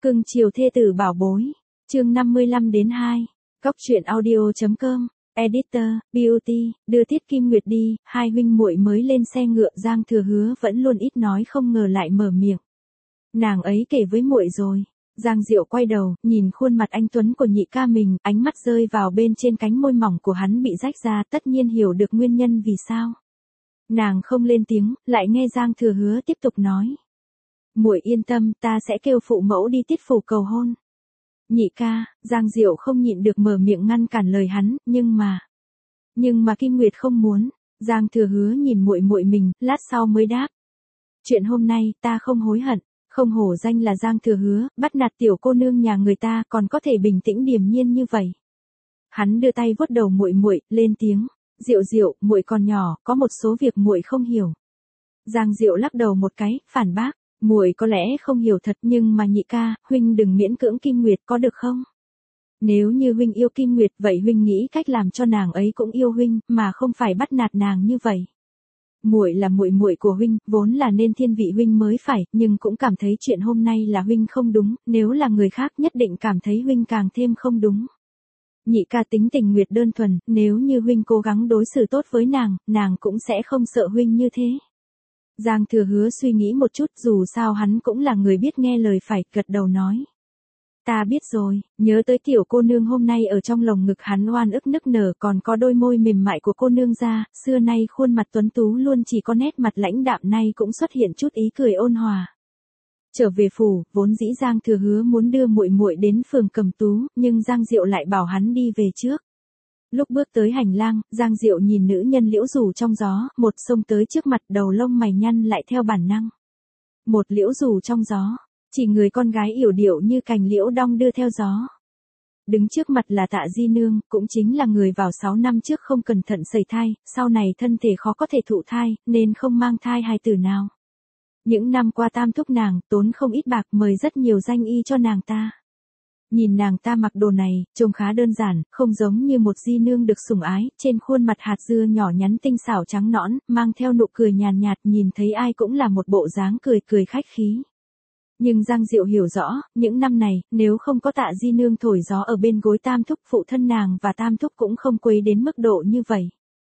Cưng chiều thê tử bảo bối. Chương 55-2. Góc truyện audio.com. Editor, Beauty, đưa Tiết Kim Nguyệt đi, hai huynh muội mới lên xe ngựa, Giang Thừa Hứa vẫn luôn ít nói không ngờ lại mở miệng. Nàng ấy kể với muội rồi. Giang Diệu quay đầu, nhìn khuôn mặt anh tuấn của nhị ca mình, ánh mắt rơi vào bên trên cánh môi mỏng của hắn bị rách ra, tất nhiên hiểu được nguyên nhân vì sao. Nàng không lên tiếng, lại nghe Giang Thừa Hứa tiếp tục nói. Muội yên tâm, ta sẽ kêu phụ mẫu đi Tiết phủ cầu hôn. Nhị ca, Giang Diệu không nhịn được mở miệng ngăn cản lời hắn, nhưng mà Kim Nguyệt không muốn. Giang Thừa Hứa nhìn muội muội mình, lát sau mới đáp. Chuyện hôm nay, ta không hối hận, không hổ danh là Giang Thừa Hứa, bắt nạt tiểu cô nương nhà người ta còn có thể bình tĩnh điềm nhiên như vậy. Hắn đưa tay vuốt đầu muội muội, lên tiếng, Diệu Diệu, muội còn nhỏ, có một số việc muội không hiểu. Giang Diệu lắc đầu một cái, phản bác. Muội có lẽ không hiểu thật, nhưng mà nhị ca, huynh đừng miễn cưỡng Kim Nguyệt có được không? Nếu như huynh yêu Kim Nguyệt, vậy huynh nghĩ cách làm cho nàng ấy cũng yêu huynh, mà không phải bắt nạt nàng như vậy. Muội là muội muội của huynh, vốn là nên thiên vị huynh mới phải, nhưng cũng cảm thấy chuyện hôm nay là huynh không đúng, nếu là người khác nhất định cảm thấy huynh càng thêm không đúng. Nhị ca tính tình Nguyệt đơn thuần, nếu như huynh cố gắng đối xử tốt với nàng cũng sẽ không sợ huynh như thế. Giang Thừa Hứa suy nghĩ một chút, dù sao hắn cũng là người biết nghe lời phải, gật đầu nói. Ta biết rồi, nhớ tới tiểu cô nương hôm nay ở trong lồng ngực hắn oan ức nức nở, còn có đôi môi mềm mại của cô nương ra, xưa nay khuôn mặt tuấn tú luôn chỉ có nét mặt lãnh đạm, nay cũng xuất hiện chút ý cười ôn hòa. Trở về phủ, vốn dĩ Giang Thừa Hứa muốn đưa muội muội đến phường Cẩm Tú, nhưng Giang Diệu lại bảo hắn đi về trước. Lúc bước tới hành lang, Giang Diệu nhìn nữ nhân liễu rủ trong gió, một xông tới trước mặt, đầu lông mày nhăn lại theo bản năng. Một liễu rủ trong gió, chỉ người con gái yểu điệu như cành liễu đong đưa theo gió. Đứng trước mặt là Tạ Di Nương, cũng chính là người vào 6 năm trước không cẩn thận sẩy thai, sau này thân thể khó có thể thụ thai, nên không mang thai hài tử nào. Những năm qua tam thúc nàng, tốn không ít bạc, mời rất nhiều danh y cho nàng ta. Nhìn nàng ta mặc đồ này, trông khá đơn giản, không giống như một di nương được sủng ái, trên khuôn mặt hạt dưa nhỏ nhắn tinh xảo trắng nõn, mang theo nụ cười nhàn nhạt, nhìn thấy ai cũng là một bộ dáng cười khách khí. Nhưng Giang Diệu hiểu rõ, những năm này, nếu không có Tạ Di Nương thổi gió ở bên gối tam thúc, phụ thân nàng và tam thúc cũng không quấy đến mức độ như vậy.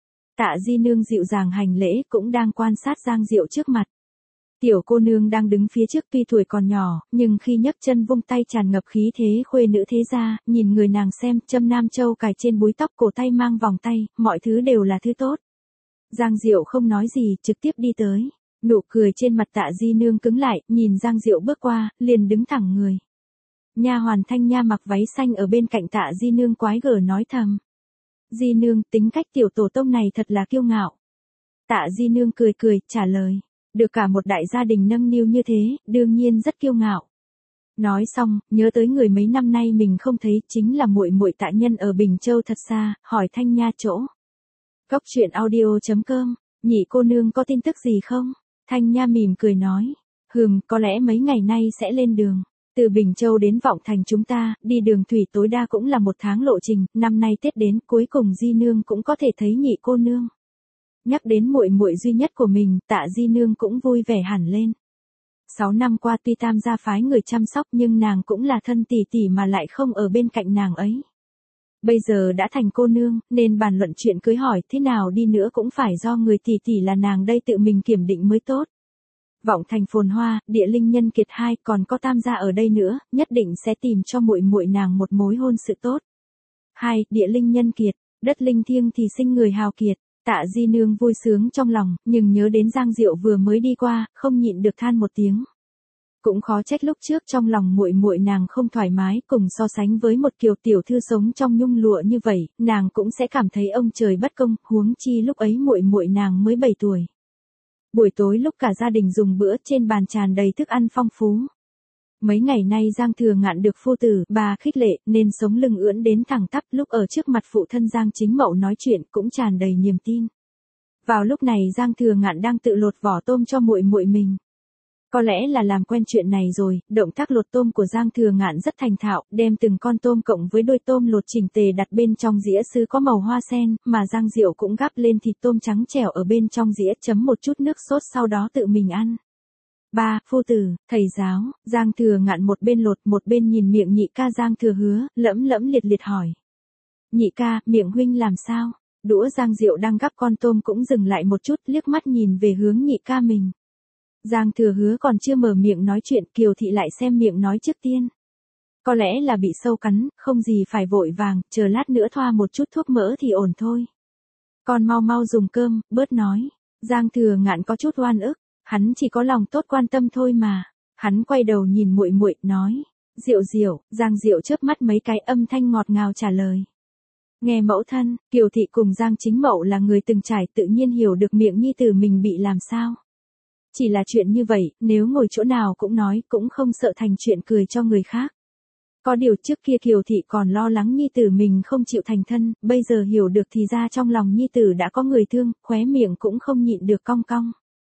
Tạ Di Nương dịu dàng hành lễ, cũng đang quan sát Giang Diệu trước mặt. Tiểu cô nương đang đứng phía trước tuy tuổi còn nhỏ, nhưng khi nhấc chân vung tay tràn ngập khí thế khuê nữ thế gia, nhìn người nàng xem, châm nam châu cài trên búi tóc, cổ tay mang vòng tay, mọi thứ đều là thứ tốt. Giang Diệu không nói gì, trực tiếp đi tới. Nụ cười trên mặt Tạ Di Nương cứng lại, nhìn Giang Diệu bước qua, liền đứng thẳng người. Nha hoàn Thanh Nha mặc váy xanh ở bên cạnh Tạ Di Nương quái gở nói thầm. Di Nương, tính cách tiểu tổ tông này thật là kiêu ngạo. Tạ Di Nương cười, trả lời. Được cả một đại gia đình nâng niu như thế, đương nhiên rất kiêu ngạo. Nói xong, nhớ tới người mấy năm nay mình không thấy, chính là muội muội Tạ Nhân ở Bình Châu thật xa, hỏi Thanh Nha chỗ. Góc truyện audio.com, nhị cô nương có tin tức gì không? Thanh Nha mỉm cười nói. Có lẽ mấy ngày nay sẽ lên đường. Từ Bình Châu đến Vọng Thành chúng ta, đi đường thủy tối đa cũng là 1 tháng lộ trình, năm nay Tết đến, cuối cùng Di Nương cũng có thể thấy nhị cô nương. Nhắc đến muội muội duy nhất của mình, Tạ Di Nương cũng vui vẻ hẳn lên. 6 năm qua tuy tam gia phái người chăm sóc, nhưng nàng cũng là thân tỷ tỷ mà lại không ở bên cạnh nàng ấy. Bây giờ đã thành cô nương, nên bàn luận chuyện cưới hỏi thế nào đi nữa cũng phải do người tỷ tỷ là nàng đây tự mình kiểm định mới tốt. Vọng Thành phồn hoa, địa linh nhân kiệt hai, còn có tam gia ở đây nữa, nhất định sẽ tìm cho muội muội nàng một mối hôn sự tốt. 2. Địa linh nhân kiệt, đất linh thiêng thì sinh người hào kiệt. Tạ Di Nương vui sướng trong lòng, nhưng nhớ đến Giang Diệu vừa mới đi qua, không nhịn được than một tiếng. Cũng khó trách lúc trước trong lòng muội muội nàng không thoải mái, cùng so sánh với một kiều tiểu thư sống trong nhung lụa như vậy, nàng cũng sẽ cảm thấy ông trời bất công, huống chi lúc ấy muội muội nàng mới 7 tuổi. Buổi tối lúc cả gia đình dùng bữa, trên bàn tràn đầy thức ăn phong phú. Mấy ngày nay Giang Thừa Ngạn được phu tử, bà khích lệ, nên sống lưng ưỡn đến thẳng tắp, lúc ở trước mặt phụ thân Giang Chính Mậu nói chuyện cũng tràn đầy niềm tin. Vào lúc này Giang Thừa Ngạn đang tự lột vỏ tôm cho muội muội mình. Có lẽ là làm quen chuyện này rồi, động tác lột tôm của Giang Thừa Ngạn rất thành thạo, đem từng con tôm cộng với đôi tôm lột chỉnh tề đặt bên trong dĩa sứ có màu hoa sen, mà Giang Diệu cũng gắp lên thịt tôm trắng trẻo ở bên trong dĩa, chấm một chút nước sốt sau đó tự mình ăn. Ba, phu tử, thầy giáo. Giang Thừa Ngạn một bên lột một bên nhìn miệng nhị ca Giang Thừa Hứa, lẫm lẫm liệt liệt hỏi. Nhị ca, miệng huynh làm sao? Đũa Giang Diệu đang gắp con tôm cũng dừng lại một chút, liếc mắt nhìn về hướng nhị ca mình. Giang Thừa Hứa còn chưa mở miệng nói chuyện, Kiều Thị lại xem miệng nói trước tiên. Có lẽ là bị sâu cắn, không gì phải vội vàng, chờ lát nữa thoa một chút thuốc mỡ thì ổn thôi. Con mau mau dùng cơm, bớt nói. Giang Thừa Ngạn có chút oan ức, hắn chỉ có lòng tốt quan tâm thôi mà. Hắn quay đầu nhìn muội muội, nói. Diệu Diệu. Giang Diệu chớp mắt mấy cái, âm thanh ngọt ngào trả lời. Nghe mẫu thân, Kiều Thị cùng Giang Chính Mậu là người từng trải, tự nhiên hiểu được miệng nhi tử mình bị làm sao. Chỉ là chuyện như vậy, nếu ngồi chỗ nào cũng nói, cũng không sợ thành chuyện cười cho người khác. Có điều trước kia Kiều Thị còn lo lắng nhi tử mình không chịu thành thân, bây giờ hiểu được thì ra trong lòng nhi tử đã có người thương, khóe miệng cũng không nhịn được cong cong.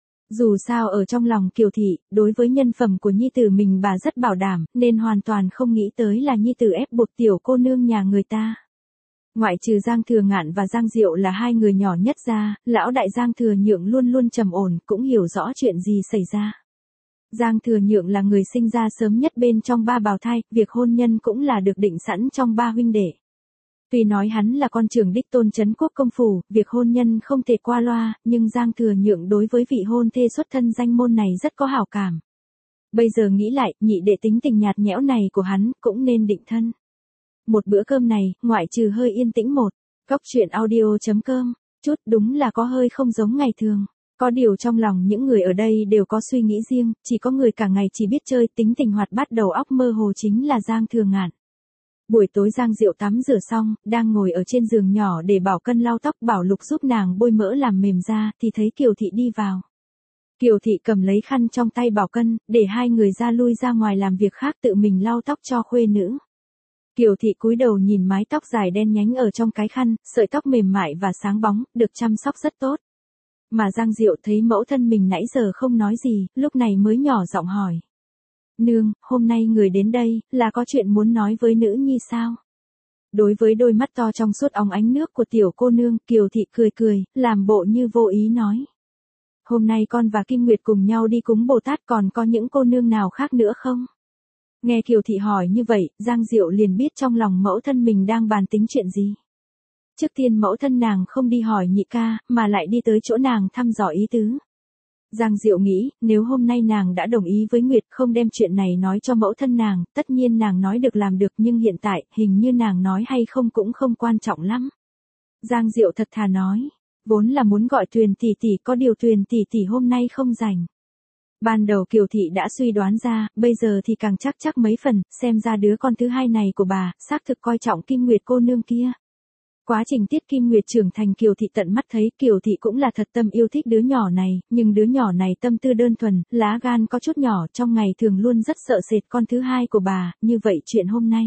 Dù sao ở trong lòng Kiều Thị, đối với nhân phẩm của nhi tử mình bà rất bảo đảm, nên hoàn toàn không nghĩ tới là nhi tử ép buộc tiểu cô nương nhà người ta. Ngoại trừ Giang Thừa Ngạn và Giang Diệu là hai người nhỏ nhất ra, lão đại Giang Thừa Nhượng luôn luôn trầm ổn, cũng hiểu rõ chuyện gì xảy ra. Giang Thừa Nhượng là người sinh ra sớm nhất bên trong ba bào thai, việc hôn nhân cũng là được định sẵn trong ba huynh đệ. Tuy nói hắn là con trưởng đích tôn trấn quốc công phủ, việc hôn nhân không thể qua loa, nhưng Giang Thừa Nhượng đối với vị hôn thê xuất thân danh môn này rất có hảo cảm. Bây giờ nghĩ lại, nhị đệ tính tình nhạt nhẽo này của hắn cũng nên định thân. Một bữa cơm này, ngoại trừ hơi yên tĩnh một, góc truyện audio.com, chút đúng là có hơi không giống ngày thường. Có điều trong lòng những người ở đây đều có suy nghĩ riêng, chỉ có người cả ngày chỉ biết chơi, tính tình hoạt bát đầu óc mơ hồ chính là Giang Thừa Ngạn. Buổi tối Giang Diệu tắm rửa xong, đang ngồi ở trên giường nhỏ để Bảo Cân lau tóc, Bảo Lục giúp nàng bôi mỡ làm mềm da, thì thấy Kiều Thị đi vào. Kiều Thị cầm lấy khăn trong tay Bảo Cân, để hai người ra lui ra ngoài làm việc khác, tự mình lau tóc cho khuê nữ. Kiều Thị cúi đầu nhìn mái tóc dài đen nhánh ở trong cái khăn, sợi tóc mềm mại và sáng bóng, được chăm sóc rất tốt. Mà Giang Diệu thấy mẫu thân mình nãy giờ không nói gì, lúc này mới nhỏ giọng hỏi. Nương, hôm nay người đến đây, là có chuyện muốn nói với nữ nhi sao? Đối với đôi mắt to trong suốt óng ánh nước của tiểu cô nương, Kiều Thị cười cười, làm bộ như vô ý nói. Hôm nay con và Kim Nguyệt cùng nhau đi cúng Bồ Tát, còn có những cô nương nào khác nữa không? Nghe Kiều Thị hỏi như vậy, Giang Diệu liền biết trong lòng mẫu thân mình đang bàn tính chuyện gì. Trước tiên mẫu thân nàng không đi hỏi nhị ca, mà lại đi tới chỗ nàng thăm dò ý tứ. Giang Diệu nghĩ, nếu hôm nay nàng đã đồng ý với Nguyệt không đem chuyện này nói cho mẫu thân nàng, tất nhiên nàng nói được làm được, nhưng hiện tại, hình như nàng nói hay không cũng không quan trọng lắm. Giang Diệu thật thà nói, vốn là muốn gọi Tuyền tỷ tỷ, có điều Tuyền tỷ tỷ hôm nay không rảnh. Ban đầu Kiều Thị đã suy đoán ra, bây giờ thì càng chắc mấy phần, xem ra đứa con thứ hai này của bà, xác thực coi trọng Kim Nguyệt cô nương kia. Quá trình Tiết Kim Nguyệt trưởng thành Kiều Thị tận mắt thấy, Kiều Thị cũng là thật tâm yêu thích đứa nhỏ này, nhưng đứa nhỏ này tâm tư đơn thuần, lá gan có chút nhỏ, trong ngày thường luôn rất sợ sệt con thứ hai của bà, như vậy chuyện hôm nay.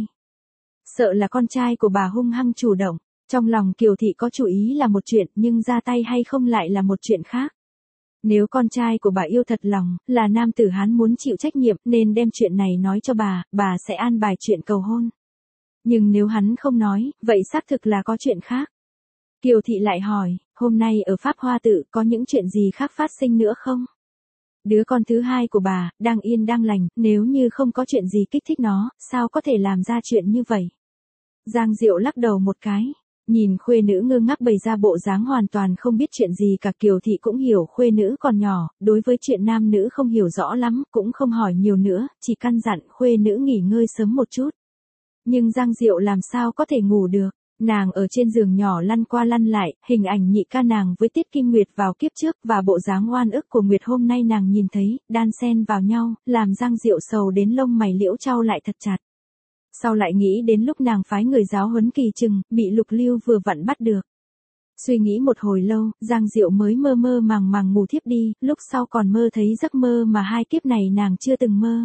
Sợ là con trai của bà hung hăng chủ động, trong lòng Kiều Thị có chủ ý là một chuyện, nhưng ra tay hay không lại là một chuyện khác. Nếu con trai của bà yêu thật lòng, là nam tử Hán muốn chịu trách nhiệm, nên đem chuyện này nói cho bà sẽ an bài chuyện cầu hôn. Nhưng nếu hắn không nói, vậy xác thực là có chuyện khác. Kiều Thị lại hỏi, hôm nay ở Pháp Hoa Tự có những chuyện gì khác phát sinh nữa không? Đứa con thứ hai của bà, đang yên đang lành, nếu như không có chuyện gì kích thích nó, sao có thể làm ra chuyện như vậy? Giang Diệu lắc đầu một cái. Nhìn khuê nữ ngơ ngác bày ra bộ dáng hoàn toàn không biết chuyện gì cả, Kiều Thị cũng hiểu khuê nữ còn nhỏ, đối với chuyện nam nữ không hiểu rõ lắm, cũng không hỏi nhiều nữa, chỉ căn dặn khuê nữ nghỉ ngơi sớm một chút. Nhưng Giang Diệu làm sao có thể ngủ được, nàng ở trên giường nhỏ lăn qua lăn lại, hình ảnh nhị ca nàng với Tiết Kim Nguyệt vào kiếp trước và bộ dáng oan ức của Nguyệt hôm nay nàng nhìn thấy, đan xen vào nhau, làm Giang Diệu sầu đến lông mày liễu chau lại thật chặt. Sau lại nghĩ đến lúc nàng phái người giáo huấn Kỳ Trừng, bị Lục Lưu vừa vặn bắt được. Suy nghĩ một hồi lâu, Giang Diệu mới mơ mơ màng màng ngủ thiếp đi, lúc sau còn mơ thấy giấc mơ mà hai kiếp này nàng chưa từng mơ.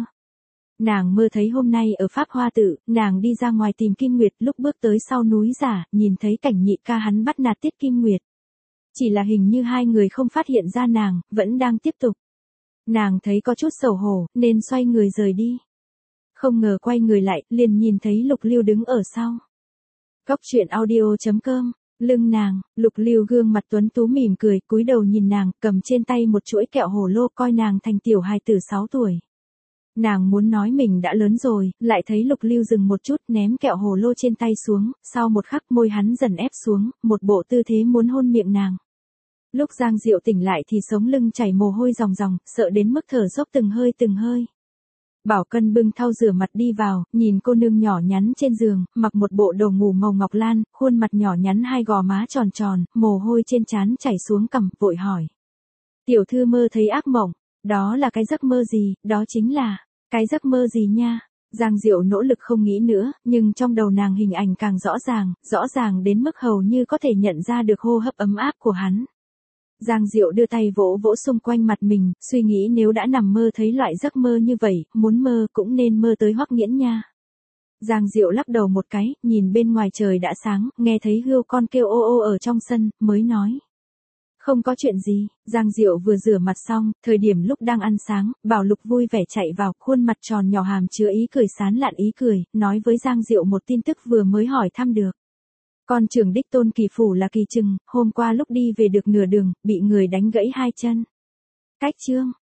Nàng mơ thấy hôm nay ở Pháp Hoa Tự, nàng đi ra ngoài tìm Kim Nguyệt, lúc bước tới sau núi giả, nhìn thấy cảnh nhị ca hắn bắt nạt Tiết Kim Nguyệt. Chỉ là hình như hai người không phát hiện ra nàng, vẫn đang tiếp tục. Nàng thấy có chút xấu hổ, nên xoay người rời đi. Không ngờ quay người lại, liền nhìn thấy Lục Lưu đứng ở sau. Góc truyện audio.com Lưng nàng, Lục Lưu gương mặt tuấn tú mỉm cười, cúi đầu nhìn nàng, cầm trên tay một chuỗi kẹo hồ lô, coi nàng thành tiểu hài tử 6 tuổi. Nàng muốn nói mình đã lớn rồi, lại thấy Lục Lưu dừng một chút, ném kẹo hồ lô trên tay xuống, sau một khắc môi hắn dần ép xuống, một bộ tư thế muốn hôn miệng nàng. Lúc Giang Diệu tỉnh lại thì sống lưng chảy mồ hôi ròng ròng, sợ đến mức thở dốc từng hơi từng hơi. Bảo Cân bưng thau rửa mặt đi vào, nhìn cô nương nhỏ nhắn trên giường, mặc một bộ đồ ngủ màu ngọc lan, khuôn mặt nhỏ nhắn, hai gò má tròn tròn, mồ hôi trên trán chảy xuống cằm, vội hỏi. Tiểu thư mơ thấy ác mộng, đó là cái giấc mơ gì, đó chính là, cái giấc mơ gì nha? Giang Diệu nỗ lực không nghĩ nữa, nhưng trong đầu nàng hình ảnh càng rõ ràng đến mức hầu như có thể nhận ra được hô hấp ấm áp của hắn. Giang Diệu đưa tay vỗ vỗ xung quanh mặt mình, suy nghĩ nếu đã nằm mơ thấy loại giấc mơ như vậy, muốn mơ cũng nên mơ tới Hoắc Nghiễn nha. Giang Diệu lắc đầu một cái, nhìn bên ngoài trời đã sáng, nghe thấy hươu con kêu ô ô ở trong sân, mới nói. Không có chuyện gì. Giang Diệu vừa rửa mặt xong, thời điểm lúc đang ăn sáng, Bảo Lục vui vẻ chạy vào, khuôn mặt tròn nhỏ hàm chứa ý cười sán lạn ý cười, nói với Giang Diệu một tin tức vừa mới hỏi thăm được. Con trưởng đích Tôn Kỳ Phủ là Kỳ Trừng, hôm qua lúc đi về được nửa đường, bị người đánh gãy hai chân. Cách chương.